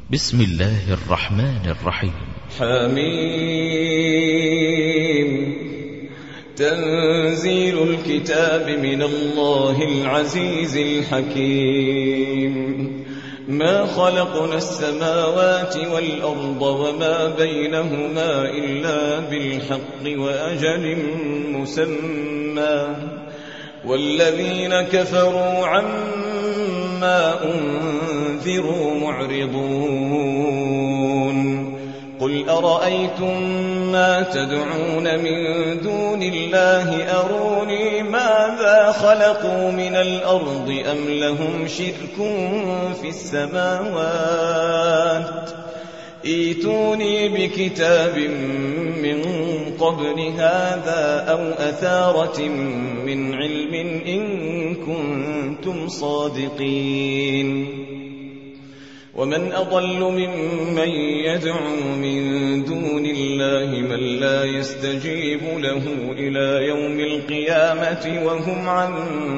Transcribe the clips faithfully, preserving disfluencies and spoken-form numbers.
بسم الله الرحمن الرحيم. حميم. تنزيل الكتاب من الله العزيز الحكيم. ما خلقنا السماوات والأرض وما بينهما إلا بالحق وأجل مسمى، والذين كفروا عما أنذروا معرضون. قل أرأيتم ما تدعون من دون الله أروني ماذا خلقوا من الأرض أم لهم شرك في السماوات، ائتوني بكتاب من قبل هذا أو أثارة من علم إن كنتم صادقين. ومن أضل ممن يدعو من دون الله من لا يستجيب له إلى يوم القيامة وهم عن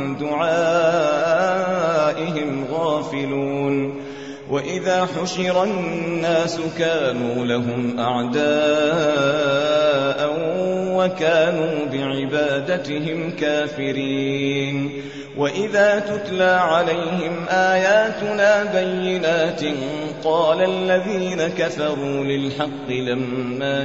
دعائهم غافلون. وإذا حشر الناس كانوا لهم أعداء وكانوا بعبادتهم كافرين. وإذا تتلى عليهم آياتنا بينات قال الذين كفروا للحق لما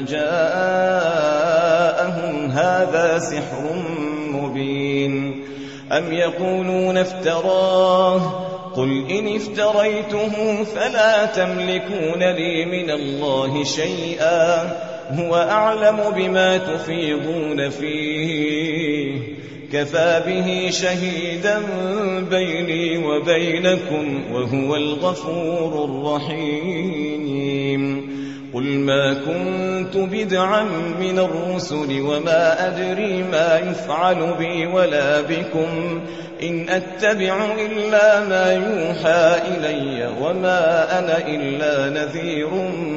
جاءهم هذا سحر مبين. أم يقولون افتراه قل إن افتريته فلا تملكون لي من الله شيئا هو أعلم بما تفيضون فيه كفى به شهيدا بيني وبينكم وهو الغفور الرحيم. قل ما كنت بدعا من الرسل وما أدري ما يفعل بي ولا بكم إن أتبع إلا ما يوحى إلي وما أنا إلا نذير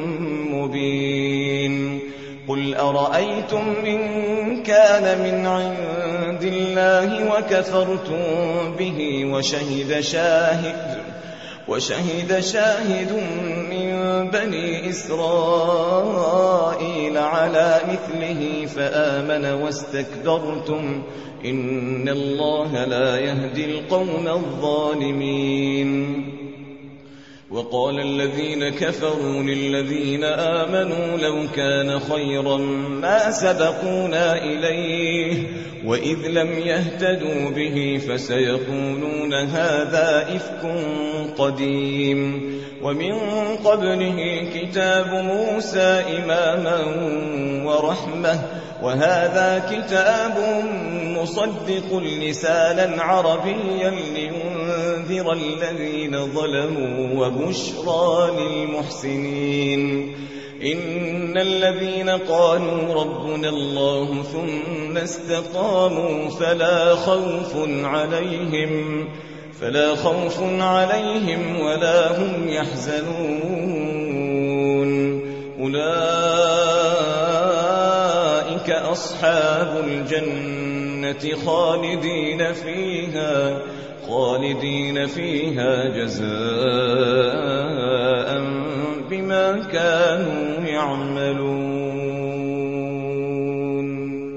مبين. قل أرأيتم إن كان من عند الله وكفرتم به وشهد شاهد وشهد شاهد من بني إسرائيل على مثله فآمن واستكبرتم إن الله لا يهدي القوم الظالمين. وقال الذين كفروا للذين آمنوا لو كان خيرا ما سبقونا إليه وإذ لم يهتدوا به فسيقولون هذا إفك قديم. ومن قبله كتاب موسى إماما ورحمة وهذا كتاب مصدق لسانا عربيا لينذر الذين ظلموا وبشرى للمحسنين. إن الذين قالوا ربنا الله ثم استقاموا فلا خوف عليهم فلا خوف عليهم ولا هم يحزنون. أولئك أصحاب الجنة خالدين فيها خالدين فيها جزاء بما كانوا يعملون.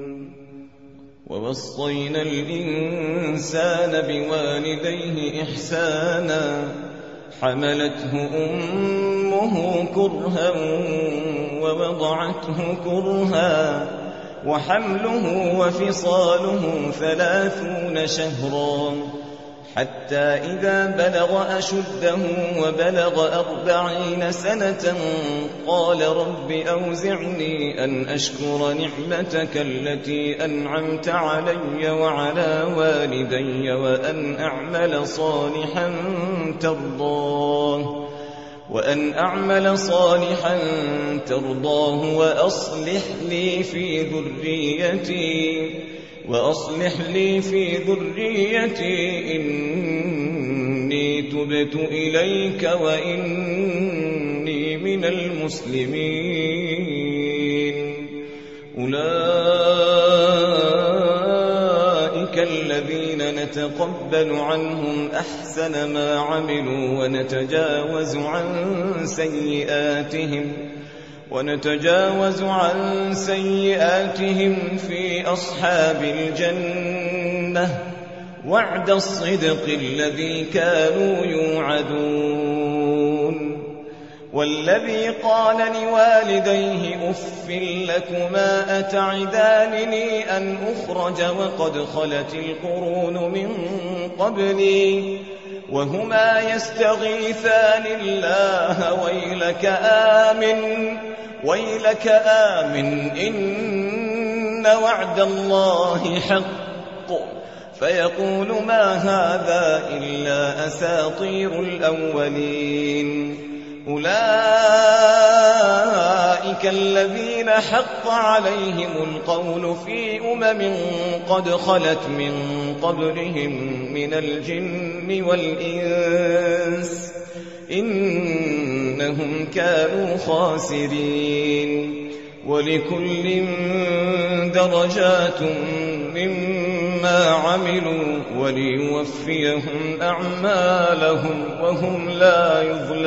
ووصينا الإنسان بوالديه إحسانا حملته أمه كرها ووضعته كرها وحمله وفصاله ثلاثون شهرا حتى إذا بلغ أشده وبلغ أربعين سنة قال رب أوزعني أن أشكر نعمتك التي أنعمت علي وعلى والدي وأن أعمل صالحا ترضاه وأن أعمل صالحا ترضاه وأصلح لي في ذريتي وأصلح لي في ذريتي إني تبت إليك وإني من المسلمين. أولئك الذين نتقبل عنهم أحسن ما عملوا ونتجاوز عن سيئاتهم ونتجاوز عن سيئاتهم في أصحاب الجنة وعد الصدق الذي كانوا يوعدون. والذي قال لوالديه أف لكما أتعدانني أن أخرج وقد خلت القرون من قبلي وهما يستغيثان الله ويلك آمن ويلك آمن إن وعد الله حق فيقول ما هذا إلا أساطير الأولين. أولئك الذين حق عليهم القول في أمم قد خلت من قبلهم من الجن والإنس إنهم كانوا خاسرين. ولكل درجات مما عملوا وليوفيهم أعمالهم وهم لا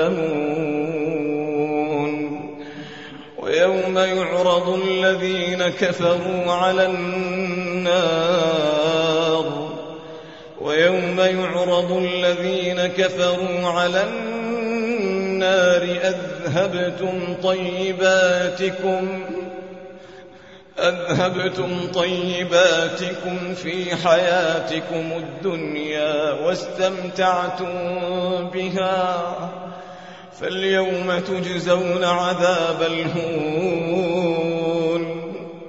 يظلمون. ويوم يعرض الذين كفروا على النار ويوم يعرض الذين كفروا على النار أذهبتم طيباتكم أذهبتم طيباتكم في حياتكم الدنيا واستمتعتم بها فاليوم تجزون عذاب الهون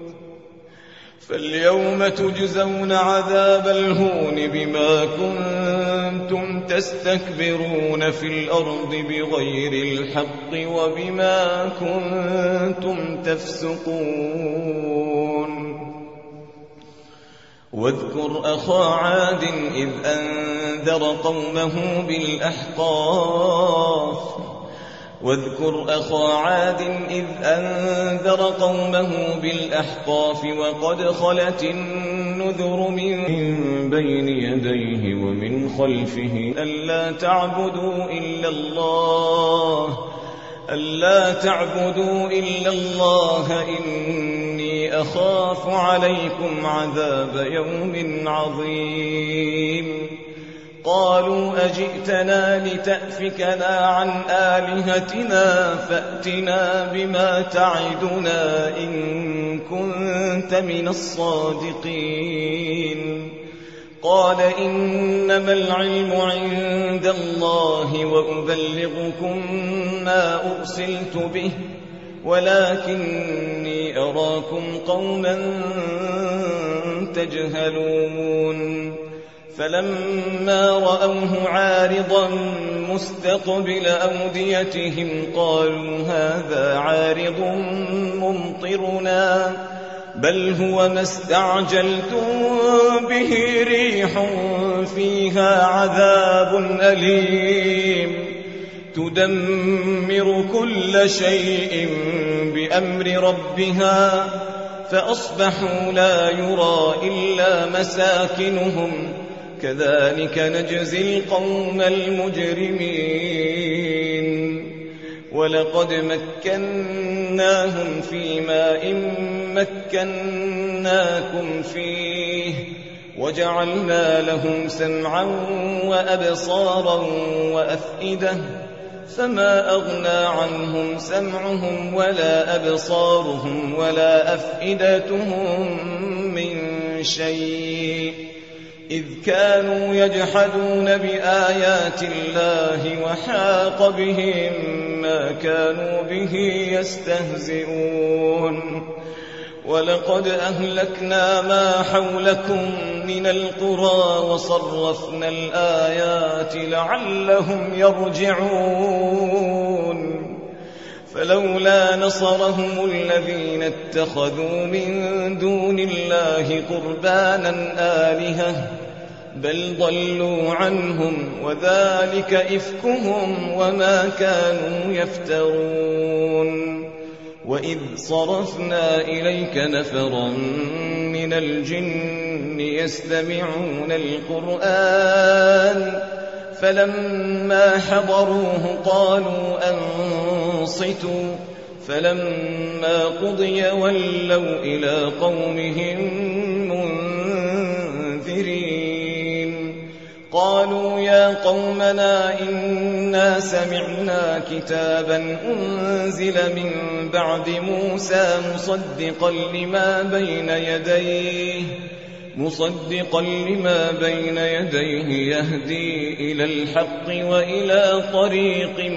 فاليوم تجزون عذاب الهون بما كنتم تستكبرون في الأرض بغير الحق وبما كنتم تفسقون. واذكر أخا عاد إذ أنذر قومه بالأحقاف واذكر أخا عاد إذ أنذر قومه بالأحقاف وقد خلت النذر من بين يديه ومن خلفه ألا تعبدوا إلا الله ألا تعبدوا إلا الله إني أخاف عليكم عذاب يوم عظيم. قالوا أجئتنا لتأفكنا عن آلهتنا فأتنا بما تعدنا إن كنت من الصادقين. قال إنما العلم عند الله وأبلغكم ما أرسلت به ولكني أراكم قوما تجهلون. فلما رأوه عارضا مستقبل أوديتهم قالوا هذا عارض ممطرنا بل هو ما استعجلتم به ريح فيها عذاب أليم تدمر كل شيء بأمر ربها فأصبحوا لا يرى إلا مساكنهم كذلك نجزي القوم المجرمين. ولقد مكناهم في ماء مكناكم فيه وجعلنا لهم سمعا وأبصارا وأفئدة فما أغنى عنهم سمعهم ولا أبصارهم ولا أفئدتهم من شيء إذ كانوا يجحدون بآيات الله وحاق بهم ما كانوا به يستهزئون. ولقد أهلكنا ما حولكم من القرى وصرفنا الآيات لعلهم يرجعون. فلولا نصرهم الذين اتخذوا من دون الله قربانا آلهة بل ضلوا عنهم وذلك إفكهم وما كانوا يفترون. وإذ صرفنا إليك نفرا من الجن يستمعون القرآن فلما حضروه قالوا أنصتوا فلما قضي ولوا إلى قومهم منذرين قالوا يا قومنا إنا سمعنا كتابا أنزل من بعد موسى مصدقا لما بين يديه مصدقا لما بين يديه يهدي إلى الحق وإلى طريق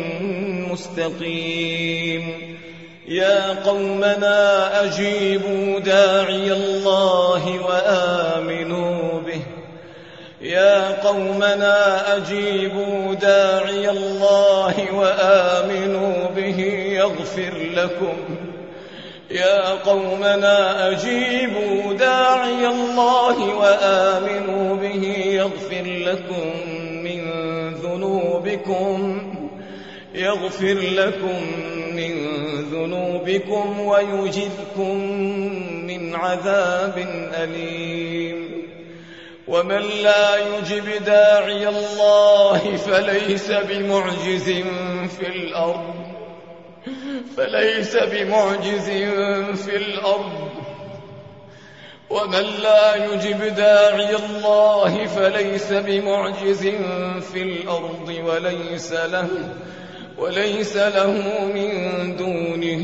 مستقيم يا قومنا أجيبوا داعي الله وآمنوا به يا قومنا أجيبوا داعي الله وآمنوا به يغفر لكم يا قومنا أجيبوا داعي الله وآمنوا به يغفر لكم من ذنوبكم يغفر لكم من ذنوبكم ويجركم من عذاب أليم ومن لا يجب داعي الله فليس بمعجز في الأرض فليس بمعجز في الأرض ومن لا يجب داعي الله فليس بمعجز في الأرض وليس له وليس له من دونه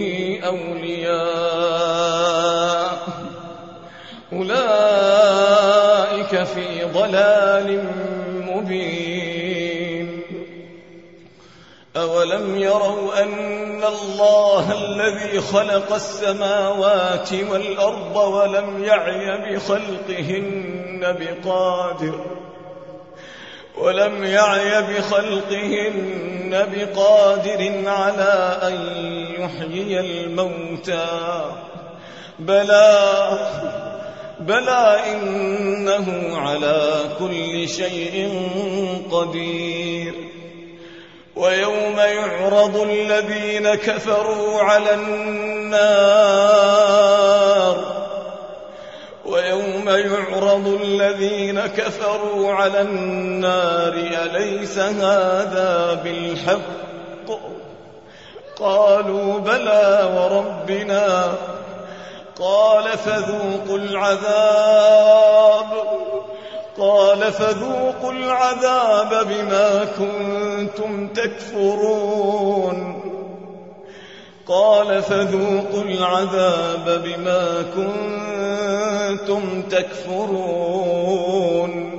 أولياء أولئك في ضلال مبين أولم يروا أن الله الذي خلق السماوات والأرض ولم يعي بخلقهن بقادر ولم يعي بخلقهن بقادر على أن يحيي الموتى بلى بلى إنه على كل شيء قدير ويوم يعرض الذين كفروا على النار ويوم يعرض الذين كفروا على النار أليس هذا بالحق قالوا بلى وربنا قال فذوقوا العذاب قال فذوقوا العذاب بما كنتم تكفرون قال فذوقوا العذاب بما كنتم تكفرون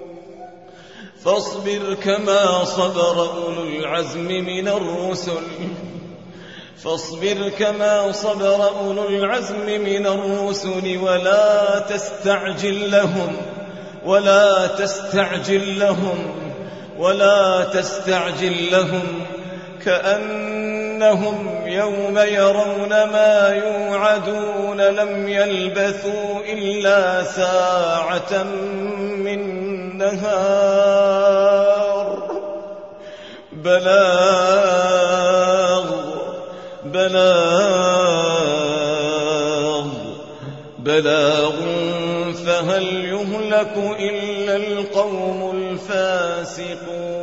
فاصبر كما صبر أولو العزم من الرسل فاصبر كما صبر أولو العزم من الرسل ولا تستعجل لهم ولا تستعجل لهم ولا تستعجل لهم كأنهم يوم يرون ما يوعدون لم يلبثوا إلا ساعة من نهار بلاغ بلاغ بلاغ فهل يهلك إلا القوم الفاسقون